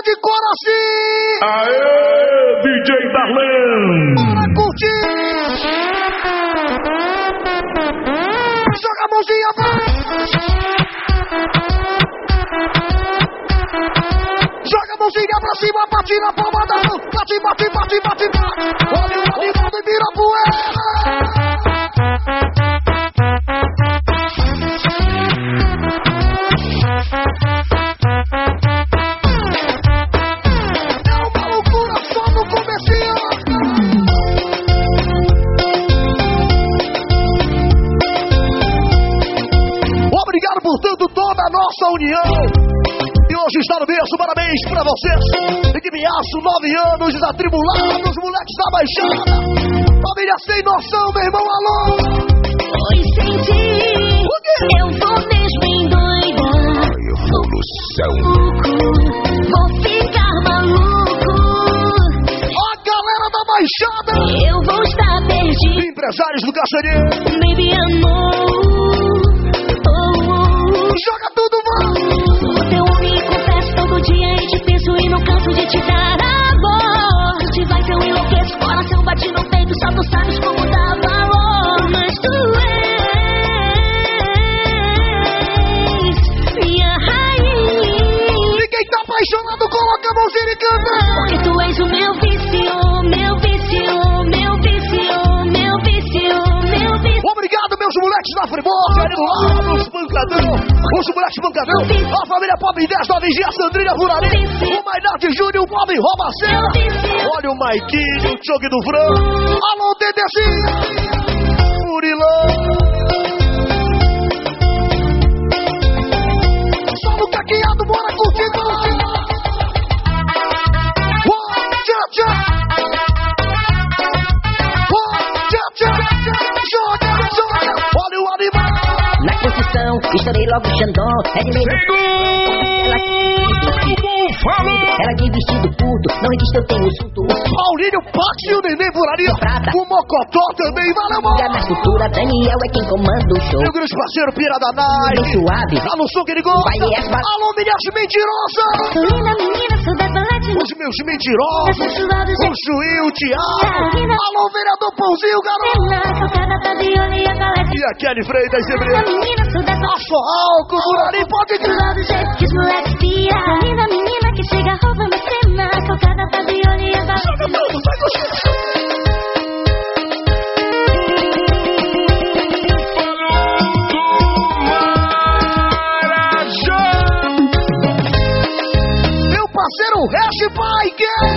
de Coraci! Aê, DJ Darlan! Bora curtir! Joga a mãozinha, vai! Joga a mãozinha pra cima, bate na palma da mão! Bate, bate, bate, bate, bate! Olha o animal e vira poeira! Portanto, toda a nossa união. E hoje está no berço, parabéns pra vocês. Equipe Aço, 9 anos, desatribulados, moleques da Baixada. Família sem noção, meu irmão, alô. Oi, senti. Eu vou mesmo endoidar. Evolução. Vou ficar maluco. Ó a galera da Baixada. Eu vou estar perdido. Empresários do Caçarinho. Baby, amor. Joga tudo, vai! O teu homem confesso todo dia e te penso e não canso de te dar amor. Te vai que eu enlouqueço, coração bate no peito, só tu sabes como dá valor. Mas tu és minha raiz. E quem tá apaixonado coloca a mãozinha e canta. Porque tu és o meu vício, meu vício, meu vício, meu vício, meu vício. Obrigado, meus moleques da Friburgo, ali do lado, os pancadão. Os moleques pancadão, a família Pop 10 da Vigia, Sandrinha Furari, o Maynard Júnior, o Bob Robacena. Olha o Maiquinho, o Choque do Frango. Alô, Tetezinho, Murilão. Só no caqueado, bora curtir, tchau, tchau. Joga, joga. Olha o animal. Na posição, estourei logo o Xandão. É de meio. Ela de vestido curto, não existe, eu tenho surto. Paulinho, Pax e o Neném Buraria. O Mocotó também, valeu, mano. Na estrutura, Daniel é quem comanda o show. Meu grande parceiro, Pira da Nike. Suave. Alô, som que ele gosta. Alô, meninas mentirosas. Sou linda menina, sou decolete. Os meus mentirosos. O Juí, o Thiago. Alô, vereador Pãozinho, garoto. E a Kelly Freitas, sempre. Aço álcool, Burari, pode crer. Linda menina que chega, rouba minha cena. Cocada tá de olho e agora. Joga tudo, vai gostar. Meu parceiro, Hash Bike.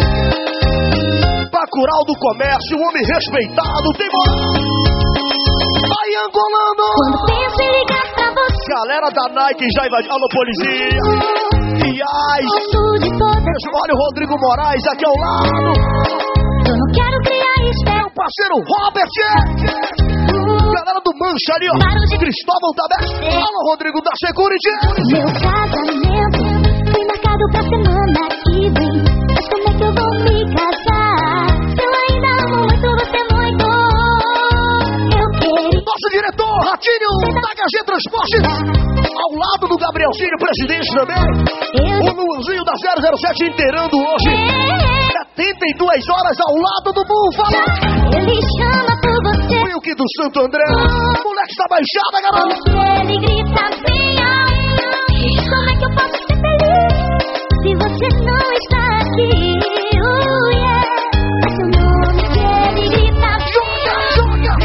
Bacurau do comércio, um homem respeitado, tem moral. Aí, angolano. Quando penso em ligar pra você. Galera da Nike já invadiu. Alô, polícia. Riais. Olha o Rodrigo Moraes aqui ao lado. Eu não quero criar espera. Meu parceiro Robert. Galera do Mancha ali, ó. Cristóvão Tabete. Alô, Rodrigo da Security. Meu casamento foi marcado pra semana que vem. Mas como é que eu vou me casar? Eu ainda amo muito você muito. Eu queria. Nosso diretor, Ratinho, da HG Transporte. Ao lado do Gabrielzinho, presidente também. O Luanzinho da 007 inteirando hoje. 72 horas ao lado do Búfalo. Ele chama por você. Foi o que do Santo André. Moleque da Baixada, garoto. Ele grita bem alto. Como é que eu posso ser feliz se você não está aqui? Yeah. Seu nome que ele grita. Joga,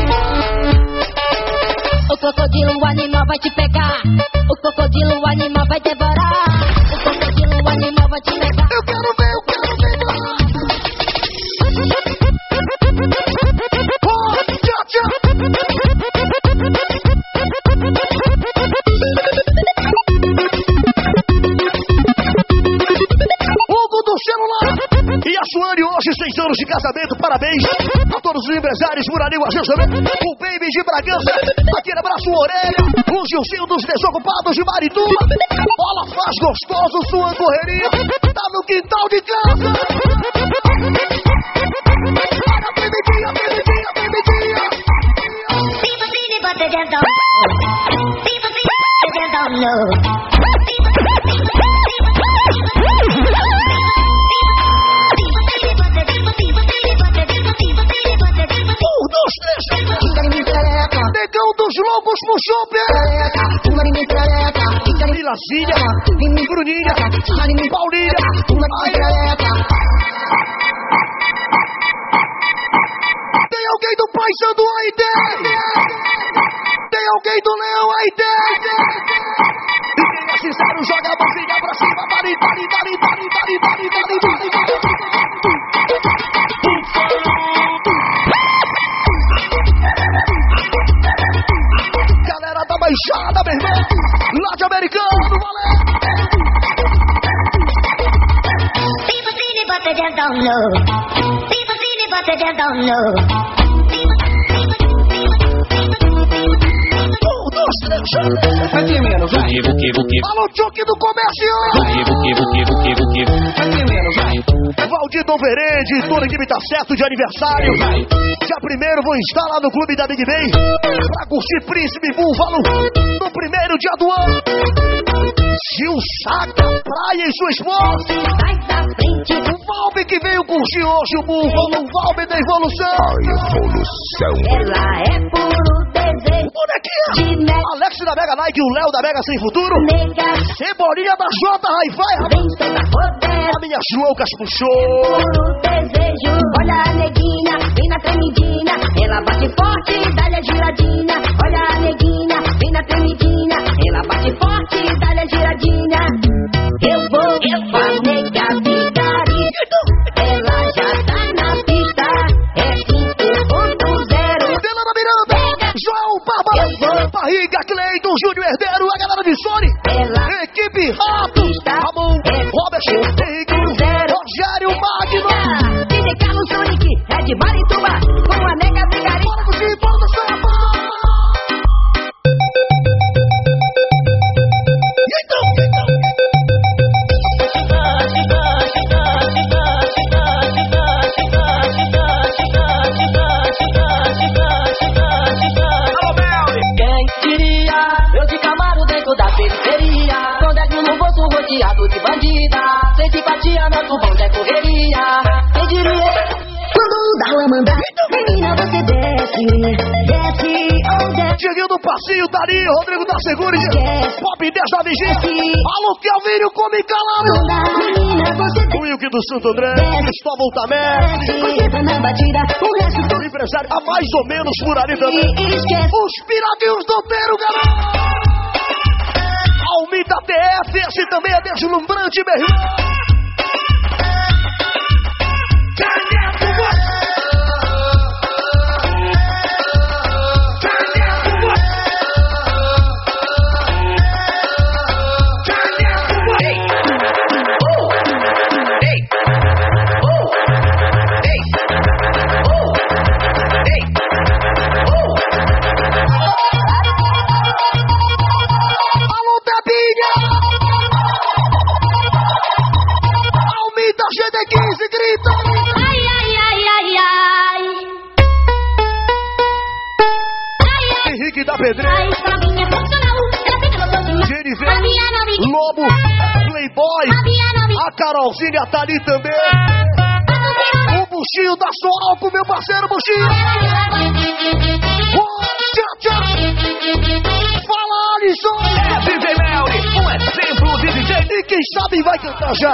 O crocodilo, o animal vai te pegar. O crocodilo, o animal vai devorar. O crocodilo, o animal vai te pegar. Eu quero ver, eu quero ver. Hugo do celular. E a Suane hoje, 6 anos de casamento. Parabéns a todos os empresários por ali, a gente também. O Baby de Bragança. Aquele abraço, orelha. O Gilzinho dos Desocupados de Marituba. Bola faz gostoso, sua correria. Tá no quintal de casa. Olha, bebidinha, bebidinha, bebidinha. People see me, but they just don't know. People see me, they just don't know. Super! Vilazinha, Bruninha, Paulinha. Tem alguém do Paissandu aí dentro? Tem alguém do Leão aí dentro? E quem é sincero joga a mãozinha pra cima. Dali. Galera da Baixada, meu irmão. Lá de Americano, valeu! People see me but they just don't know. People see me but they just don't know. Vai ter menos, vai. Alô, Tchuque do Comércio! Vai ter menos, vai. Valdir Dom Verende, toda a equipe tá certo de aniversário. Dia 1º vou estar lá no clube da Big Ben pra curtir Príncipe Búfalo no primeiro dia do ano. Gil Saca, Praia e sua esposa. O Valbe que veio curtir hoje o Búfalo, o Valbe da Evolução. Ela é puro desejo. Bonequinha! Alex da Mega Nike e o Léo da Mega Sem Futuro. Cebolinha da J Hi-Fi. A minha Loucas puxou. Puro desejo. Olha a neguinha, vem na tremidinha. Ela bate forte, dá-lhe a giradinha. Olha a neguinha, vem na tremidinha. Ela bate forte, dá-lhe a giradinha. Eu vou fazer capitari. Ela já tá na pista. É 5.0. Delana Miranda, João Barba, Barriga, Cleiton, Júnior Herdeiro, a galera de Sony. Equipe Rato, Ramon, Robert, Henrique, Rogério, Magno. DJ Carlos Sonic, Red Marituba, com a nega brigaria. Bora do Sim, bora do Samba. Rodeado de bandida, sem simpatia, nosso bonde é correria. Quem diria? Quando dá uma mandada, menina, você desce, desce. Dieguinho do Passinho, tá ali, Rodrigo da Segure, Pop 10 da Vigília. Alô, Kelvinho, come calado. Menina, você O Wilke do Santo André, Cristóvão Tamés. concentra na batida, o resto do Empresário, há mais ou menos por ali também. esquece. Os piradinhos do Teiro, galera. Almita TF, esse também é deslumbrante, meu irmão. GD15 grita! Ai, ai, ai, ai, ai. Henrique da Pedreira, Ai, pra mim é funcional. Ela fica gostando demais. Jennifer, A minha nome. Lobo, Playboy, A minha nome. a Carolzinha tá ali também. O Buchinho da Soralco, meu parceiro Buchinho. Tchau, tchau. Fala, Alisson. DJ Melly, um exemplo de DJ. E quem sabe vai cantar já.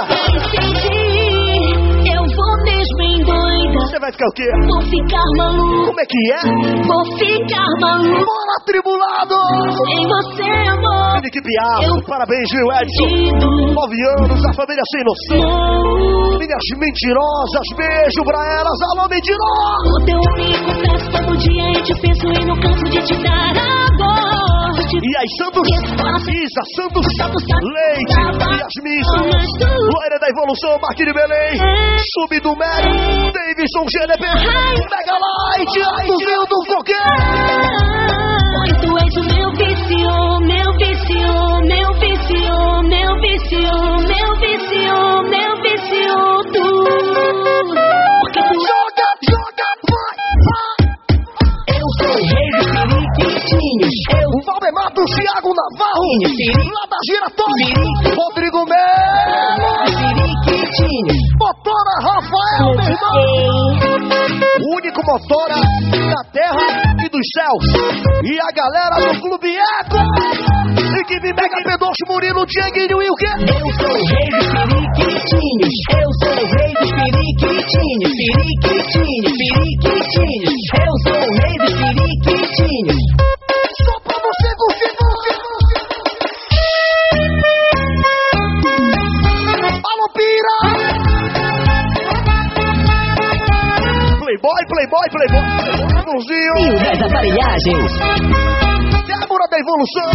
Eu vou mesmo endoidar. Você vai ficar o quê? Vou ficar maluco. Como é que é? Vou ficar maluco. Bora, tribulado! Sem você, amor. Equipe Aço, parabéns, viu, Edson? 9 anos, a família sem noção. Minhas mentirosas, beijo pra elas, alô, mentirosa! O teu único caso, todo dia eu te penso e não canso de te dar amor. E aí, Santos, Isa, Santos, Leite, Yasmin, Loira da Evolução, Marquinhos Belém, Sub do Médio, Davidson GDP, Mega Light, Aitozinho do Fogueiro. Porque tu és o meu vício, meu vício, meu vício, meu vício, meu vício, meu vício, tu. Porque tu Joga, joga, vai, vai. Eu sou o rei dos periquitinhos. O Valdemato, Thiago Navarro, lá da Giratória, Rodrigo Melo, Periquitinhos. Motora Rafael, meu irmão. O único motora da terra e dos Céus e a galera do Clube Eco. Equipe Mega P2, Murilo, Dieguinho e o quê? Eu sou o rei dos periquitinhos. Eu sou o rei dos periquitinhos. Periquitinhos, periquitinhos. Eu sou o rei dos periquitinhos. Só pra você curtir, Alô, pira! Playboy. Mãozinho. E o das aparelhagens. Débora da Evolução.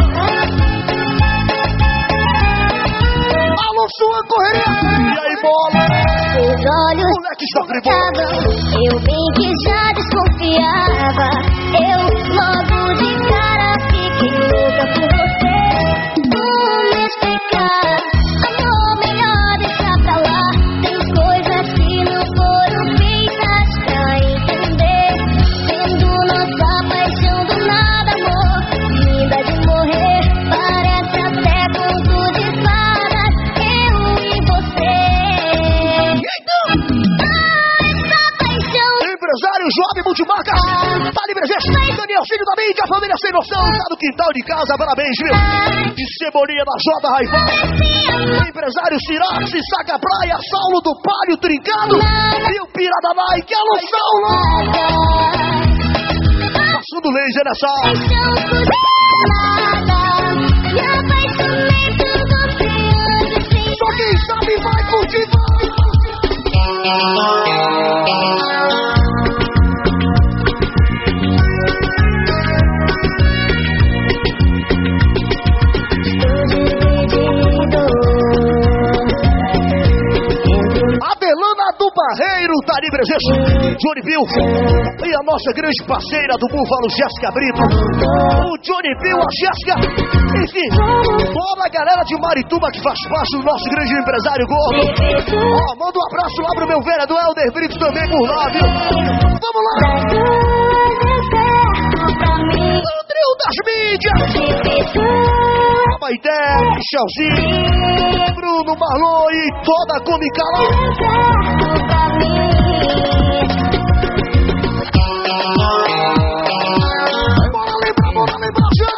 Alô, sua correria. E aí, bola? Seus olhos Moleque está fribola. eu bem que já desconfiava. Eu logo de cara fiquei louca por você. Como explicar? Amor, melhor deixar pra lá. Tem coisas que não foram feitas pra entender. Sendo nossa paixão do nada, amor, linda de morrer. Parece até conto de fadas, eu e você. Essa paixão. Empresário jovem multimarcas. Tá livre, gente. Daniel Filho da mídia, família sem noção. Tá no quintal de casa, parabéns, viu? De Cebolinha da Jota Raivão. Empresário Cirax, Saca Praia, Saulo do Palio Trincado. E o Pira da Nike, alô, Saulo. Passando laser nessa aula. Paixão cruzada, me apaixonei por você antes sem Só quem sabe vai curtir. Adelana do Barreiro, tá ali presente. Johnny Bill e a nossa grande parceira do Búfalo, Jéssica Brito. O Johnny Bill, a Jéssica, enfim, toda a galera de Marituba que faz parte do nosso grande empresário gordo. Ó, manda um abraço lá pro meu vereador Helder Brito também por lá, viu? Vamos lá! O trio das mídias! A Maité, Michelzinho, Bruno Marlon e toda a Cômica lá. Bora lembrar, já!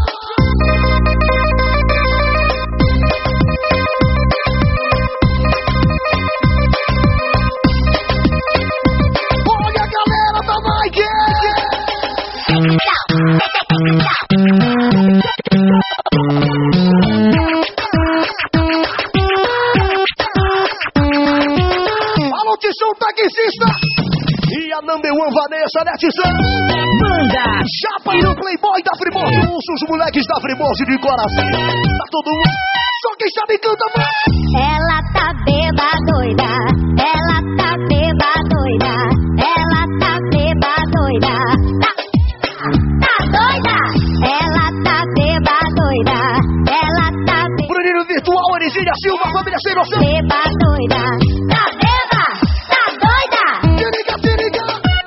Olha a galera da Nike! Alô, Tição Taxista! E a number one Vanessa, né, Tição? Banda Chapa e o Playboy da Primorte. Os moleques da Primorte de coração. Tá todo mundo. Só quem sabe canta mais. Ela tá beba doida, ela tá beba doida, ela tá beba doida, tá doida, ela tá beba doida, ela tá Bruninho Virtual, Origínia Silva, família sem noção. beba doida, tá beba, tá doida. Se liga, se liga.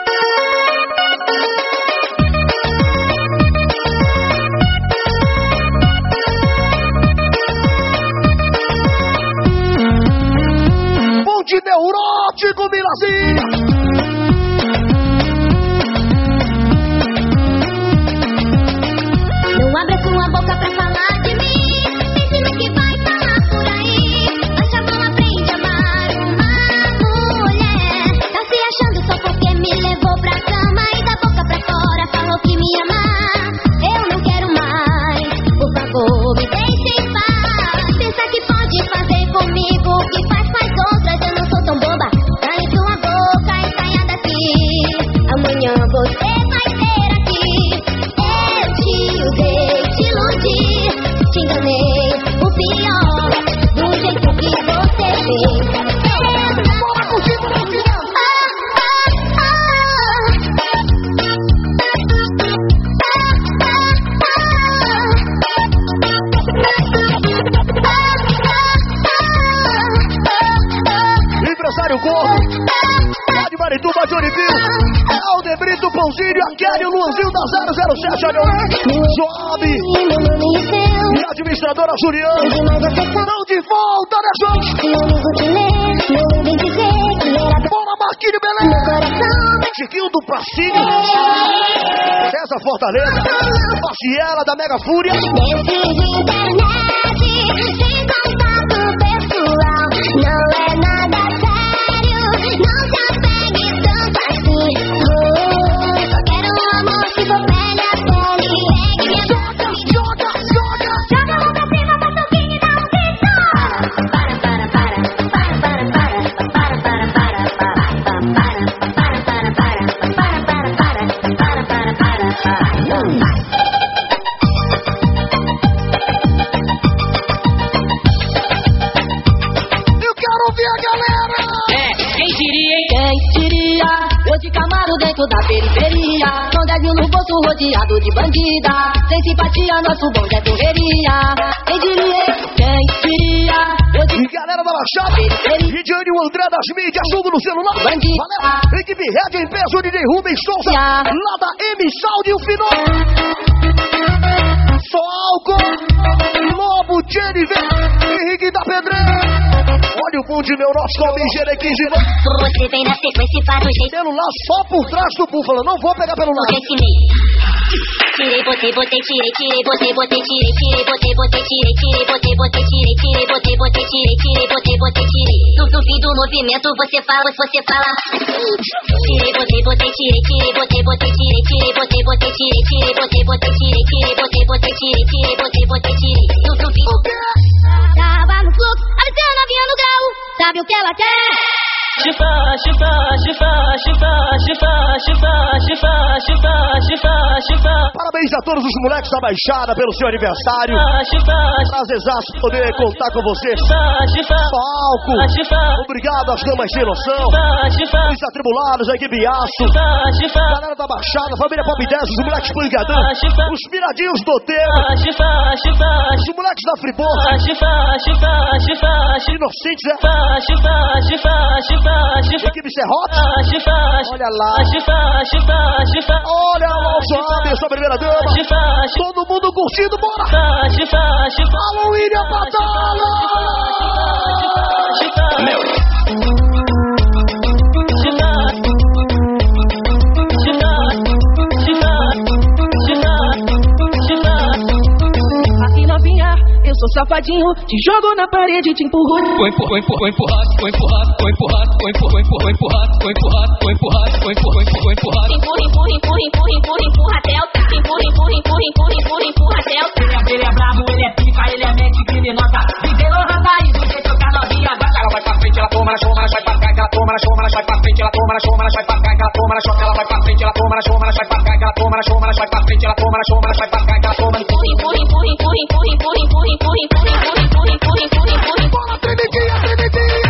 Ponte neurótico, Milazinha. Não abre sua boca pra falar de mim. Ensina que vai falar por aí. Baixa a mão, aprende a amar uma mulher. Tá se achando só porque me levou pra cama e da boca pra fora falou que me ama. Eu não quero mais, por favor, me deixe em paz. Pensa que pode fazer comigo o que faz com as outras. Eu não sou tão boba. Cale sua boca e saia daqui. Amanhã você vai ter aqui. Eu te usei, te iludi, te enganei, o pior, do jeito que você fez. Bora curtir, bora curtir. Empresário Gordo, lá de Marituba, Johnny Bill, Helder Brito, Pãozinho, a Kelly, o Luanzinho da 007, olha o Job e a administradora Juliana. Não de volta, né, João? Bora, Marquinhos, beleza? Chiquinho do Passinho, César Fortaleza, Pastiela da Mega Fúria. Desses internet, sem contato pessoal, não é nada sério, não se apegue tanto assim. Só quero um amor que for pele a pele. Joga, joga, joga. Joga a mão pra cima, bota o fim e dá um grito. Eu quero ver a galera. Quem diria, hein? Quem diria? Eu de Camaro dentro da periferia, com 10 mil no bolso rodeado de bandida, sem simpatia nosso bonde é correria. Quem diria? Quem diria? Eu de E galera da Baixada, Ridiane, o André das mídias, tudo no celular. Valeu. Equipe Red em peso, DJ Rubens Souza, lá da M Saúde e o Finó. Só álcool, Lobo, Jennifer, Henrique da Pedreira. Olha o bonde, meu nosso nome, Jerequinho. Você vem na sequência e faz o jeito Celular só por trás do búfalo, não vou pegar pelo que lado. ensinei. Tirei, botei, botei, tirei, tirei, botei, botei, tirei, tirei, botei, botei, tirei, tirei, botei, botei, tirei, tirei, botei, botei, tirei, tirei, botei, botei, tirei. No fim do movimento você fala. Tirei, botei, botei, tirei, tirei, botei, botei, tirei, tirei, botei, botei, tirei, tirei, botei, botei, tirei, tirei, botei, botei, tirei, tirei, botei, botei, tirei. No fim tava no fluxo, avisando a novinha no grau. Sabe o que ela quer? Chifa, chifa, chifa, chifa, chifa, chifa, chifa, chifa, chifa, chifa. Parabéns a todos os moleques da Baixada pelo seu aniversário. Prazerzaço poder contar com você. Só álcool. Obrigado às damas sem noção. Os atribulados, a equipe Aço. Galera da Baixada, família Pop 10, os moleques Pangadão. Os piradinhos do Teiro. Os moleques da Fribor. Inocentes, equipe Serrote. Olha lá. Olha lá o João, essa primeira dama. Todo mundo curtindo, bora. Alô, William Batalha. Aqui novinha, eu sou safadinho, te jogo na parede e te empurro. Vou empurrar, vou empurrar, vou empurrar, vou empurrar, vou empurrar, vou empurrar, vou empurrar, vou empurrar, vou empurrar, vou empurrar. Empurra até o tá. Empurra até o tá. Ele é brabo, ele é pica, ele é mente criminosa. Viver no randaí, do jeito que a novinha gosta. Ela vai pra frente, ela toma na choma, ela vai pra cá, ela toma na choma, ela vai pra frente, ela toma na choma, ela vai pra cá, ela toma na choma, ela vai pra frente, ela toma na choma, ela vai pra cá, ela toma na choma, ela vai pra frente, ela toma na choma, ela vai pra cá, ela toma na choma. Bora, tremidinha, tremidinha.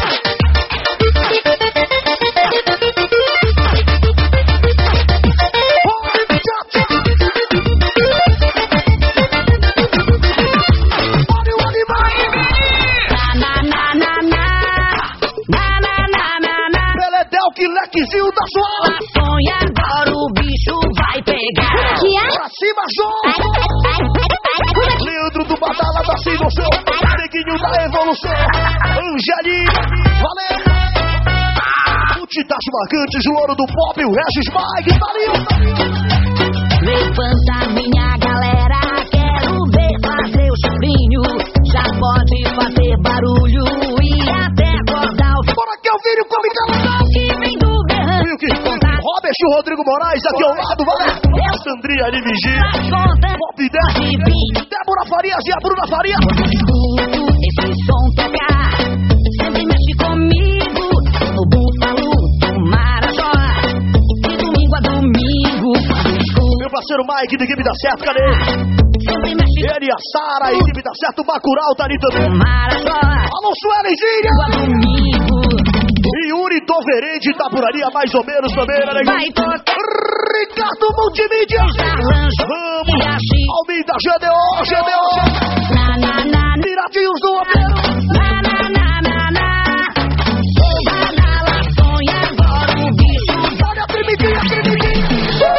Lequezinho da sua. Sonha agora o bicho vai pegar. Pra cima, João. Leandro do Badala da Sem Noção. Neguinho da Evolução. Angelinho. Valeu. Multitas marcantes, louro do pop. O Regis Mike. Valeu. Levanta minha galera, quero ver fazer o chifrinho. Já pode fazer barulho e até acordar o Bora que é o vídeo come calado. que vem do berrante. Robert e o Rodrigo Moraes aqui ao lado, valeu. Sandrinha ali Vigia. Pop 10. Débora Farias e a Bruna Farias. Escuto esse som tocar, sempre mexe comigo. No Búfalo, no Marajó, de domingo a domingo. Meu parceiro Mike da equipe da Certo, cadê ele? Sempre mexe Ele e a Sara, a equipe da Certo, o Bacurau tá ali também. no Marajó, Alô, Suelenzinha. domingo. E Yuri Toverende tá por ali, mais ou menos também, né, Vai tocar Ricardo Multimídia. Vamos. Almeida, GDO. na na na Piradinhos do Opeiro. na na na na na. O Badala sonha agora o bicho. Olha a tremidinha, tremidinha.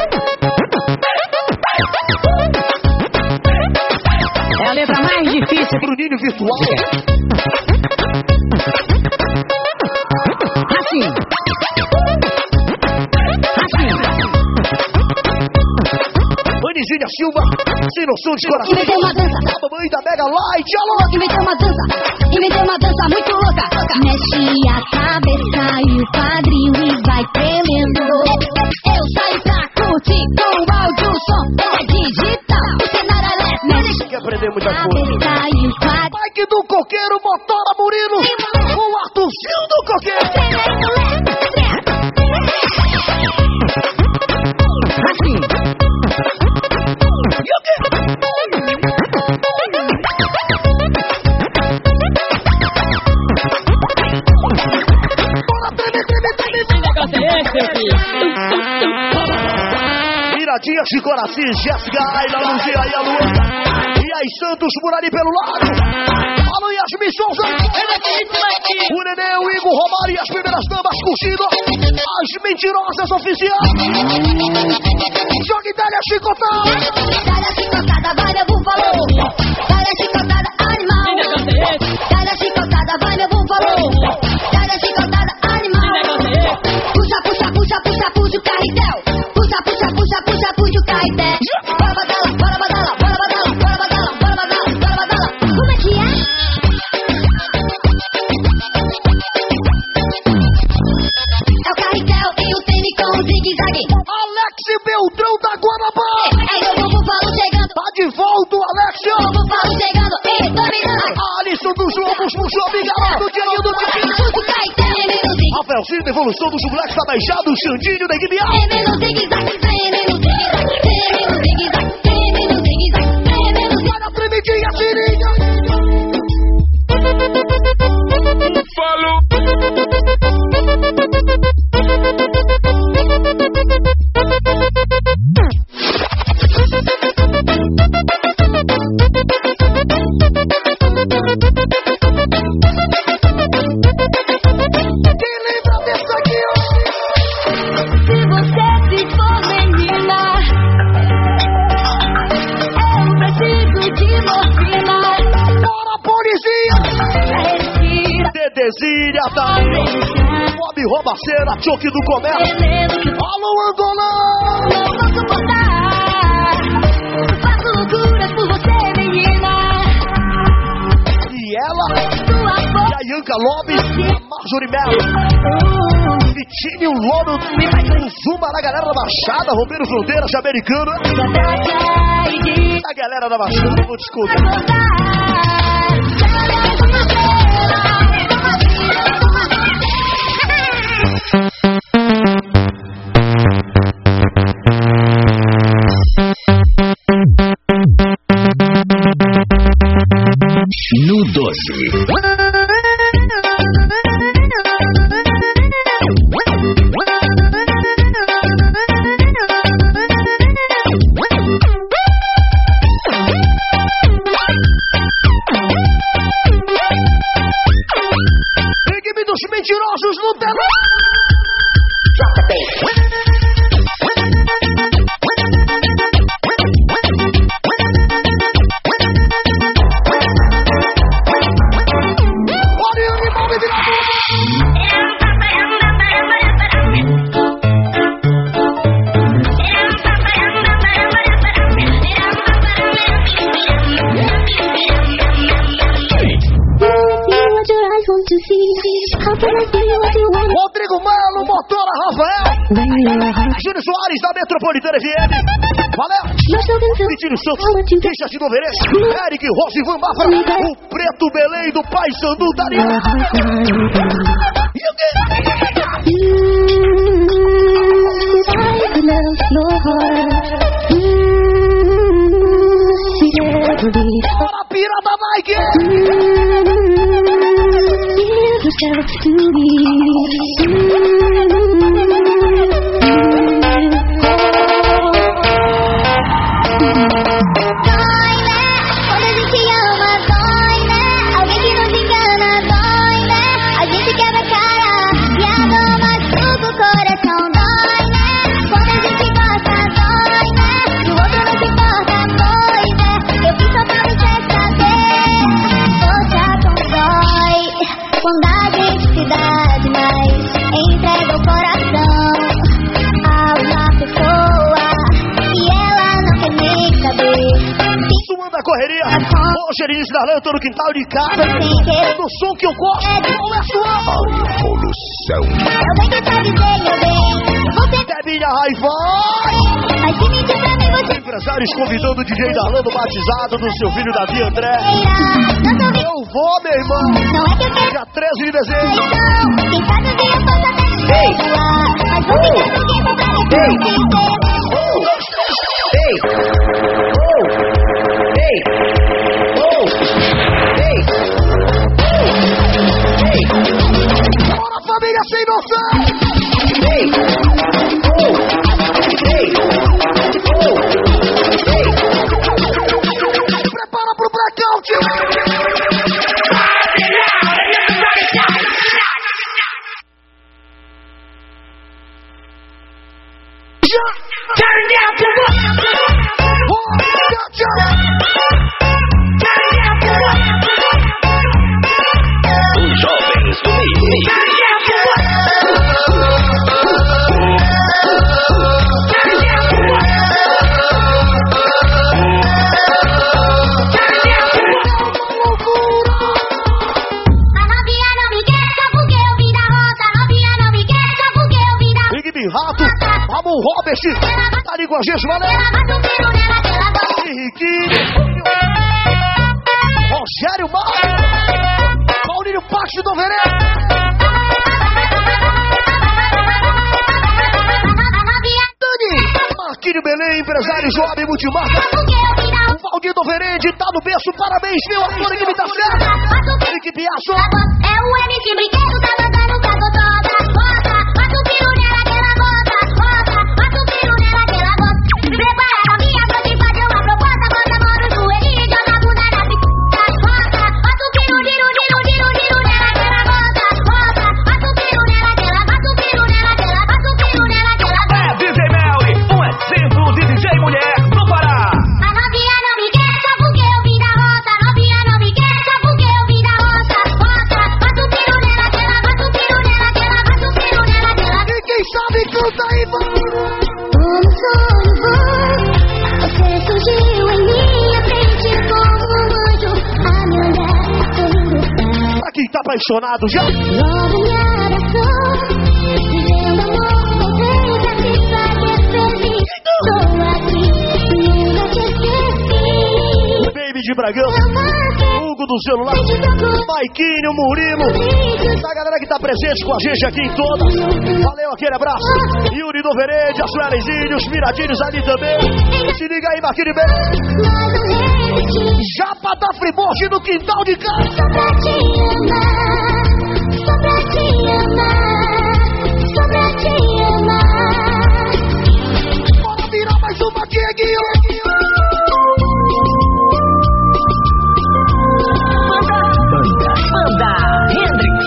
É a letra mais difícil. Bruninho Virtual. Assim. Silva, sem noção de coração. Inventei uma dança. A mamãe da Mega Light, alô. Inventei uma dança muito louca. Mexe a cabeça e o quadril e vai tremendo. Eu saio pra curtir com o áudio, o som é digital. O cenário é leve. Quer aprender muita coisa. Cabeça e o quadril. Mike do Coqueiro, Motora Murilo, o Arthurzinho do Coqueiro. E o quê? Bora, treme. Viradinha de coração, Jéssica, Ayla, Luzia e a Luana. E aí, Santos por ali pelo lado. Alô, Yasmin Souza. O Nenê, o Igor Romário e as primeiras damas curtindo as mentirosas oficiais. Jogue Dália Chicotada. Dália chicotada, vai meu búfalo. Dália chicotada, animal. Dália chicotada, vai meu búfalo. Dália chicotada, animal. Puxa o carretel. Puxa o carretel. Bora badala. Como é que é? É o carretel e o tênis com o zigue-zague. Alex Beltrão da Guanabara. É o búfalo chegando. Tá de volta o Alexio. O búfalo chegando e dominando. Alisson dos Lobos puxou a bigala do Diego do Diego. Puxa o carretel e menos zigue. Rafaelzinho, devolução dos moleques da Baixada, o Xandinho da Guibiá. E menos zigue-zague, menos zigue-zague. Olha a tremidinha, seringa. Falou. Quem lembra dessa aqui, ó? Se você se for menina, eu preciso de morfina. Bora, policia. Respira, Dedezinha, tá? Bob Robaceira, choque do comércio. veneno. Alô, Angolão. Não vou suportar. Faço loucuras por você, menina. E ela, Sua e boca. a Yanka Lopes, a Marjorie Mello. Vitinho Lono, o Zuma da galera da Baixada, Romero Fronteiras, americano. A galera da Baixada, vou te escutar. No 12. Equipe dos mentirosos no telão. Olha o animal me virando. Rodrigo Melo, Motora Rafael. Júnior Soares da Metropolitana FM. Valeu. Vitinho Santos, Richard do Verete, Eric Rossi Van Bafra, o Preto Belém do Pai Sandu Daria. E o quê? Bora, pirata Nike! Quando a gente se dá demais, entrega o coração a uma pessoa e ela não quer nem correria. Ô, Cheirinho de Darlan, eu tô no quintal de casa. Do som que eu gosto, não é sua. A evolução. Eu bem que sabe dizer, meu bem. Você Debinha Raiva. mas se mentir pra mim, você Empresários convidando o DJ Darlan do batizado do seu filho Davi André. não tô vendo. Eu vou, meu irmão. Não é que eu quero. Dia 13 de dezembro. Então, quem sabe um dia eu posso até te lá. Mas vou ficar no tempo pra depois dizer. Bora, família sem noção. Prepara pro blackout. Os jovens do Mix. A novinha não me quer só porque eu vim da roça. A novinha não me quer só porque eu vim da roça. Big Rato, Ramon Robert, tá ali com a gente, valeu. Ela bate um pelo nela que ela gosta. Henriquinho, Rogério Mauro, Paulinho Pax do Veré, A novinha Dani, Marquinho Belém, empresário jovem multimarca, porque eu vim da roça. o Valdir do Verende, tá no berço, parabéns, meu ator, equipe tá certo, equipe Aço, É o MC Brinquedo, tá mandando pra gostosa. Bota, bota o piro nela que ela gosta. Bota, bota o piro nela que ela gosta. Prepara a novinha pra te fazer uma proposta. Bota a mão no joelhinho e joga a bunda na pica. Bota, bota o piro, giro, giro, giro, giro nela que ela gosta. Bota, bota o piro nela que ela, bota o piro nela que ela, bota o piro nela que ela gosta. DJ Melly, um exemplo de DJ mulher do Pará. A novinha não me quer só porque eu vim da roça. A novinha não me quer só porque eu vim da roça. Bota, bota o piro nela que ela, bota o piro nela que ela, bota o piro nela que ela. e quem sabe canta aí, mano. Como sonho vou, você surgiu em minha frente como um anjo a me olhar sorrindo. Pra quem tá apaixonado já, Logo me abraçou, dizendo amor, voltei pra te fazer feliz. Estou aqui, nunca te esqueci. Baby de Bragança, Eu marquei, Hugo do celular, te tocou, Maiquinho, Murilo, a galera que tá presente com a gente aqui em todas. Valeu, aquele abraço. Yuri do Verede, a Suelezinho, os Miradinhos ali também. Se liga aí, Marquinhos Bem. mas não resisti. Japa da Fribourg no quintal de casa. Só pra te amar, só pra te amar, só pra te amar. Bora virar mais uma aqui, Guinho. Banda Hendrix.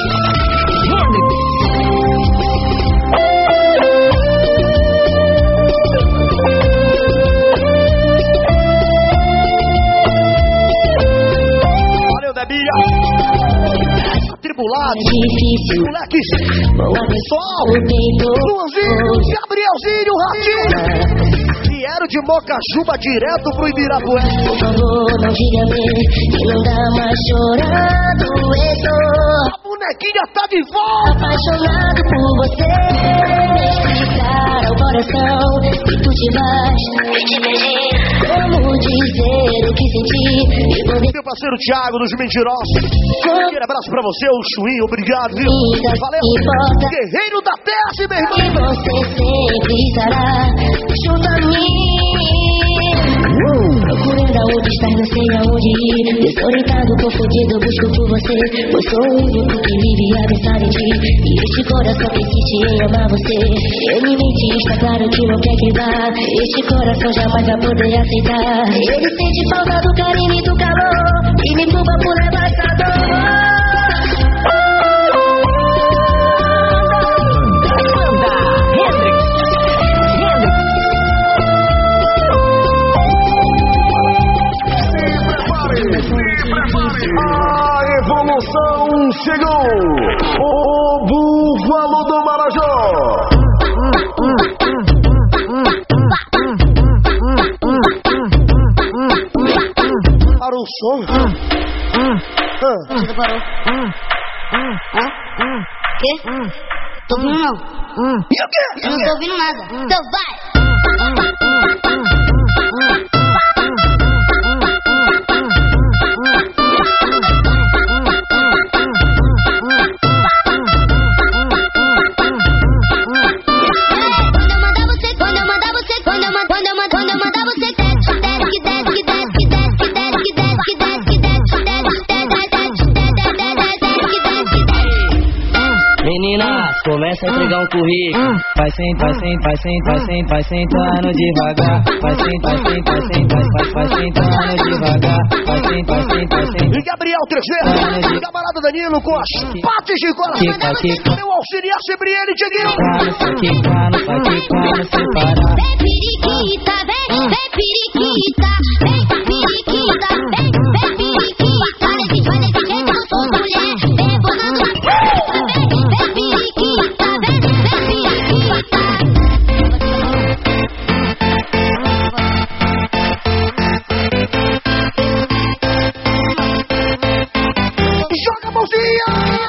Valeu, Debinha. Atribulados, Difícil, moleques, boa pessoal, o peito. Luanzinho, Gabrielzinho, Ratinho. Vieram de Mocajuba direto pro Ibirapuera. Por favor, não diga bem que não dá mais chorando. Estou A bonequinha tá de volta. apaixonado por você. Explicar ao coração que tu te vais e te beijei. Como dizer o que senti e poder Meu parceiro Thiago dos Mentirosos. Aquele abraço pra você, o Chuí, obrigado, viu? Valeu. Guerreiro da Terra, meu irmão. e você sempre estará junto a mim. Procurando aonde estar, não sei aonde ir. Desorientado, confundido, busco por você. Pois sou o único que vive a pensar em ti. E este coração que insiste em amar você. Ele mente, está claro que não quer que vá. Este coração jamais vai poder aceitar. Ele sente falta do carinho e do calor. E me culpa por levar essa dor. A evolução chegou! O Búfalo do Marajó! Você parou. Quê? Tô ouvindo não. E o quê? Eu não tô ouvindo nada. Então vai. Meninas, começa a entregar um currículo. Vai sentando devagar. Vai sentando devagar. Vai sentando. E Gabriel Trezeiro, camarada Danilo com as patas de coração. Meu auxiliar sempre ele, Dieguinho. Quando separar. Vem periquita, vem periquita, vem periquita, vem periquita. Olha desse jeito eu não sou mulher, vem bolando na periquita, vem periquita. Joga a mãozinha!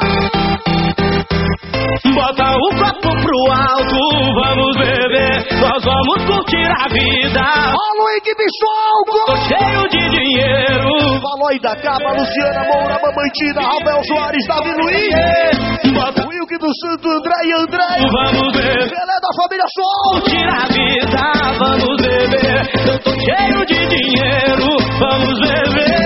Bota o copo pro alto, vamos beber, nós vamos curtir a vida. Alô, equipe Tô Sol! cheio de dinheiro. Valói da Capa, Luciana Moura, Mamãe Tina, Rafael Soares, Davi Luiz. Bota Wilke do Santo, André e André. vamos beber, Pelé da família Sol. curtir a vida, vamos beber. Eu tô cheio de dinheiro, vamos beber.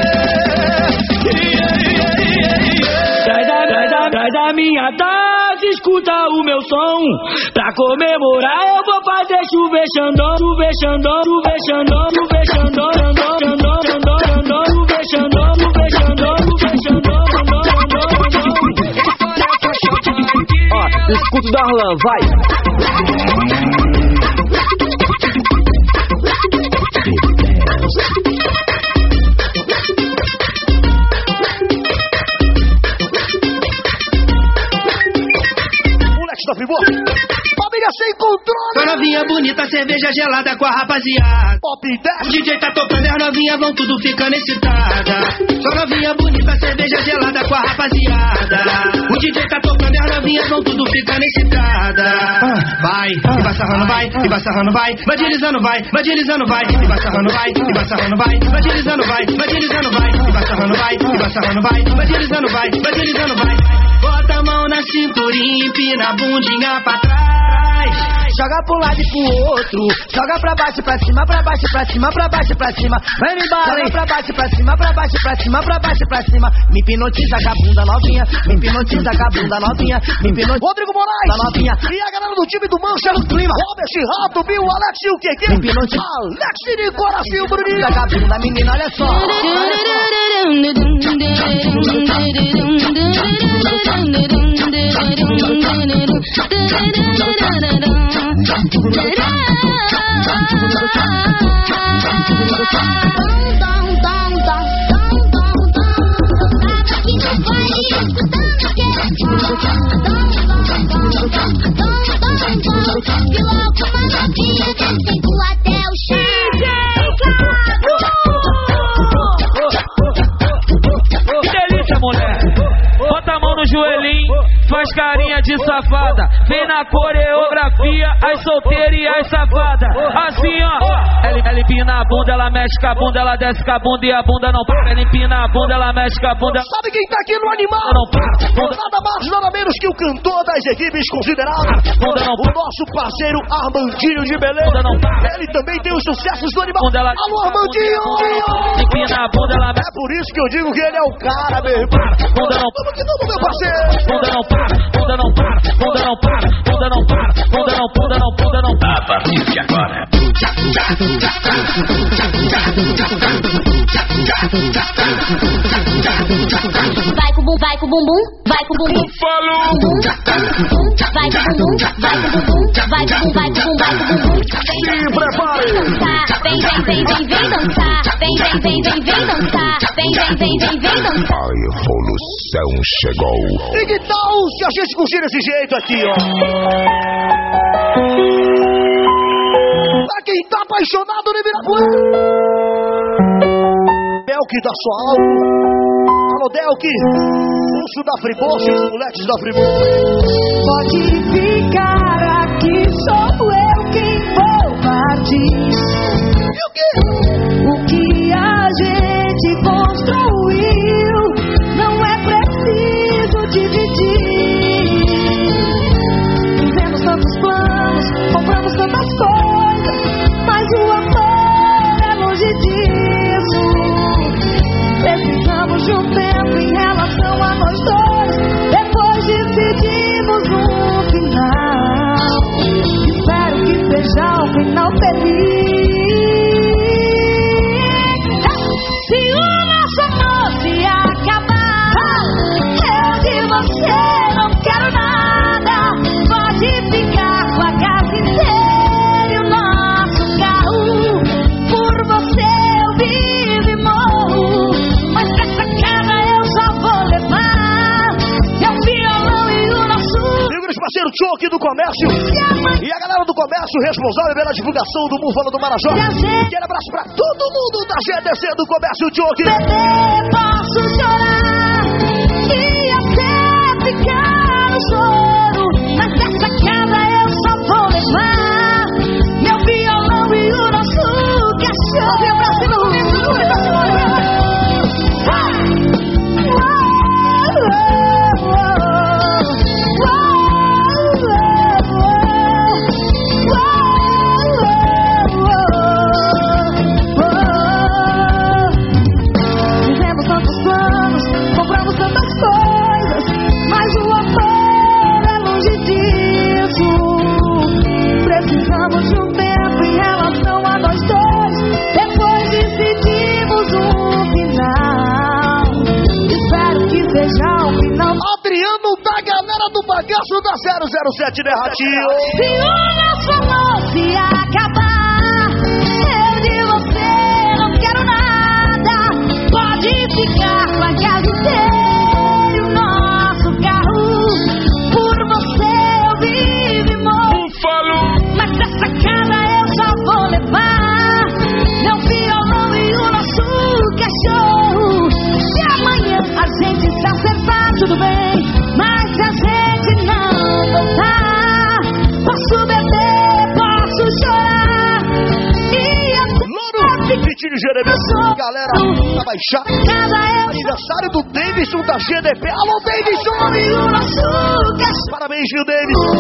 Traz a minha taça, escuta o meu som. Pra comemorar eu vou fazer chover Xandão, chover Xandão, chover Xandão, chover Xandão, Xandão, Xandão, Xandão, Xandão, chover Xandão, chover Xandão, chover Xandão, Xandão, Xandão. Ó, escuta o Darlan, vai. Moleque da Primor. Família sem controle. Novinha bonita, cerveja gelada com a rapaziada. Top O 10. DJ tá tocando, as novinhas vão tudo ficando excitada. Só novinha bonita, cerveja gelada com a rapaziada. O DJ tá tocando, as novinhas vão tudo ficando excitada. Vai, e vai sarrando, vai, e vai sarrando, vai. Vai deslizando, vai, vai deslizando, vai. E vai sarrando, vai, e vai sarrando, vai. Vai deslizando, vai, vai deslizando, vai. E vai sarrando, vai, e vai sarrando, vai. Vai deslizando, vai, vai deslizando, vai. Bota a mão na cinturinha, empina a bundinha pra trás. Joga pro lado e pro outro. Joga pra baixo, pra cima, pra baixo, pra cima, pra baixo, pra cima. Vai me embora, joga pra baixo, pra cima, pra baixo, pra cima, pra baixo, pra cima. Me hipnotiza com a bunda novinha. Me hipnotiza com a bunda novinha. Me hipnotiza. Rodrigo Moraes. Novinha. E a galera do time do Mancha No clima. Robert, Rato, Bill, Alex e o Keke. Me hipnotiza. Alex de coração, Bruninho. Com a bunda, menina, olha só. Que delícia, mulher. Bota a mão no joelhinho, faz carinha de safada. Vem na coreografia, as solteiras e as safadas. Assim, ó. Ela empina a bunda, ela mexe com a bunda, ela desce com a bunda e a bunda não para. Ela empina a bunda, ela mexe com a bunda. Sabe quem tá aqui no animal? Não para. Nada mais, nada menos que o cantor das equipes considerado. Bunda não O nosso parceiro Armandinho de Belém. Bunda não para. Ele também tem os sucessos do animal. Bunda ela- Alô, Armandinho! Empina a bunda, ela É mexe. por isso que eu digo que ele é o cara, meu irmão. Bunda não Vamos que vamos, meu parceiro. Bunda não para, bunda não para, bunda não para, bunda não para, bunda não, bunda não, bunda não para. A partir de agora. Vai com o bumbum, vai com o bumbum, vai com o bumbum. Falou! Vai com o bumbum, vai com o bumbum, vai com o bumbum, vai com o bumbum, vai com o bumbum. Se prepare. Vem, vem, vem, vem, vem dançar. Vem, vem, vem, vem, vem dançar. Vem, vem, vem, vem, vem dançar. A evolução chegou. E que tal se a gente curtir desse jeito aqui, ó? Pra quem tá apaixonado no Ibirapuera. Delk da Soal. Alô, Delk. Urso da Fribourg, os moleques da Fribourg. Pode ficar aqui, sou eu quem vou partir. E o quê? O que a gente construiu não é preciso dividir. Fizemos tantos planos, compramos tantas coisas, mas o amor é longe disso. Precisamos de um tempo em relação a nós dois, depois decidimos um final. Espero que seja um final feliz. Se o nosso amor se acabar, eu de você não quero nada. Pode ficar com a casa inteira e o nosso carro. Por você eu vivo e morro, mas essa casa eu só vou levar meu violão e o nosso. Meu grande parceiro Choque do Comércio. E a galera do comércio responsável pela divulgação do Búfalo do Marajó. Aquele abraço pra todo mundo da GDC do Comércio Choque. Bebê, posso chorar e até ficar no choro, mas dessa casa eu só vou levar meu violão e o nosso cachorro. Vem pra cima comigo, pra cima. Fizemos tantos planos, compramos tantas coisas, mas o amor é longe disso. Precisamos de um tempo em relação a nós dois, depois decidimos um final. Espero que seja um final. Adriano da galera do bagaço da 007 Derratinho. Se o nosso amor se acabar, eu de você não quero nada. Pode ficar com a casa inteira e o nosso carro. Por você eu vivo e morro, mas dessa casa eu só vou levar meu violão e o nosso cachorro. Se amanhã a gente se acertar, tudo bem, mas se a gente não voltar, posso beber, posso chorar e até Louro, Vitinho Jeremias, galera da Baixada. Aniversário do Davidson da GDP. Alô, Davidson! e o nosso cachorro. Parabéns, viu, Davidson?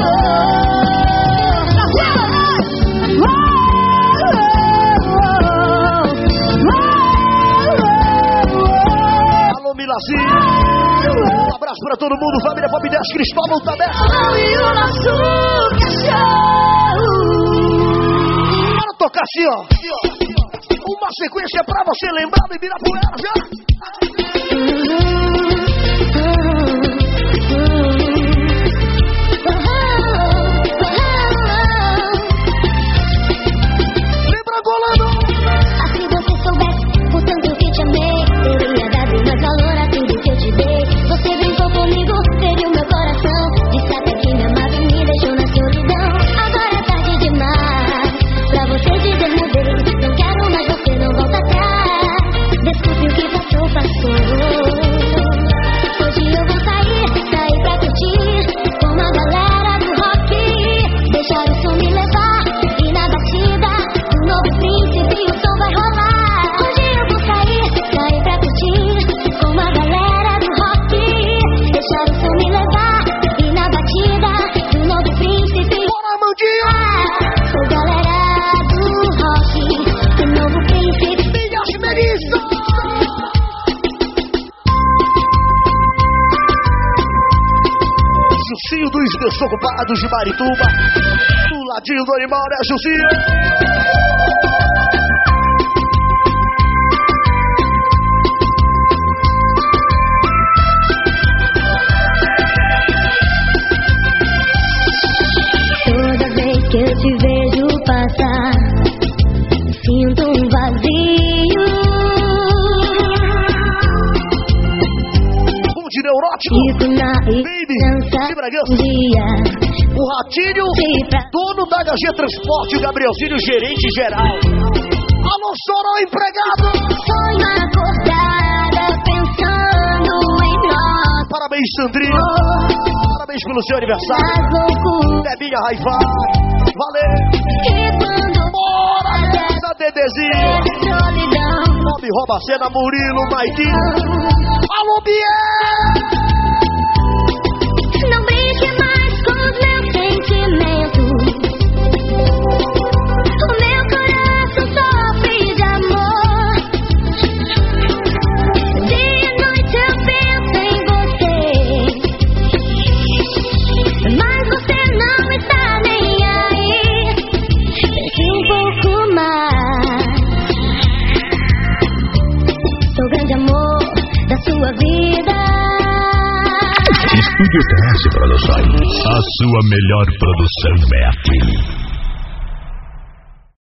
Alô, Milazinho. Um abraço pra todo mundo, família Pop 10, Cristóvão Tabeca. E o nosso cachorro. Bora tocar assim, ó. Uma sequência pra você lembrar do Ibirapuera já. Lembra, Golano? Se você soubesse o tanto que te amei, eu ia dar mais valor a tudo que eu te dei. Você brincou comigo, feriu meu coração, disse até que me amava e me deixou na solidão. Agora é tarde demais pra você dizer mudei. Não quero mais, você não volta atrás. Desculpe o que passou, passou. Hoje eu vou sair pra curtir com a galera do rock. Deixar o som me levar e na batida do novo príncipe o som vai rolar. Hoje eu vou sair pra curtir com a galera do rock. Deixar o som me levar e na batida do novo príncipe. Bora, Mandinho! Ô galera do rock, do novo príncipe. Milhas Melissa! Jucinho dos Desocupados de Marituba. Do ladinho do animal, né, Jucinho? Toda vez que eu te vejo passar, sinto um vazio. Um de neurótico. Fico na Baby, de Bragança. dia. O Ratinho, dono da HG Transporte, o Gabrielzinho, gerente geral. Alô, chorou, empregado. Sonho acordada pensando em nós. Parabéns, Sandrinho. Parabéns pelo seu aniversário. Debinha Hi-Fi. Valeu. E quando Bora, essa Dedezinha. solidão, Bob Robacena, Murilo, Maiquinho. Alô, Biel. não brinque mais com os meus sentimentos. O meu coração sofre de amor. Dia e noite eu penso em você, mas você não está nem aí. Pense um pouco mais. Sou o grande amor da sua vida. Estúdio TS Produções. A sua melhor produção é aqui.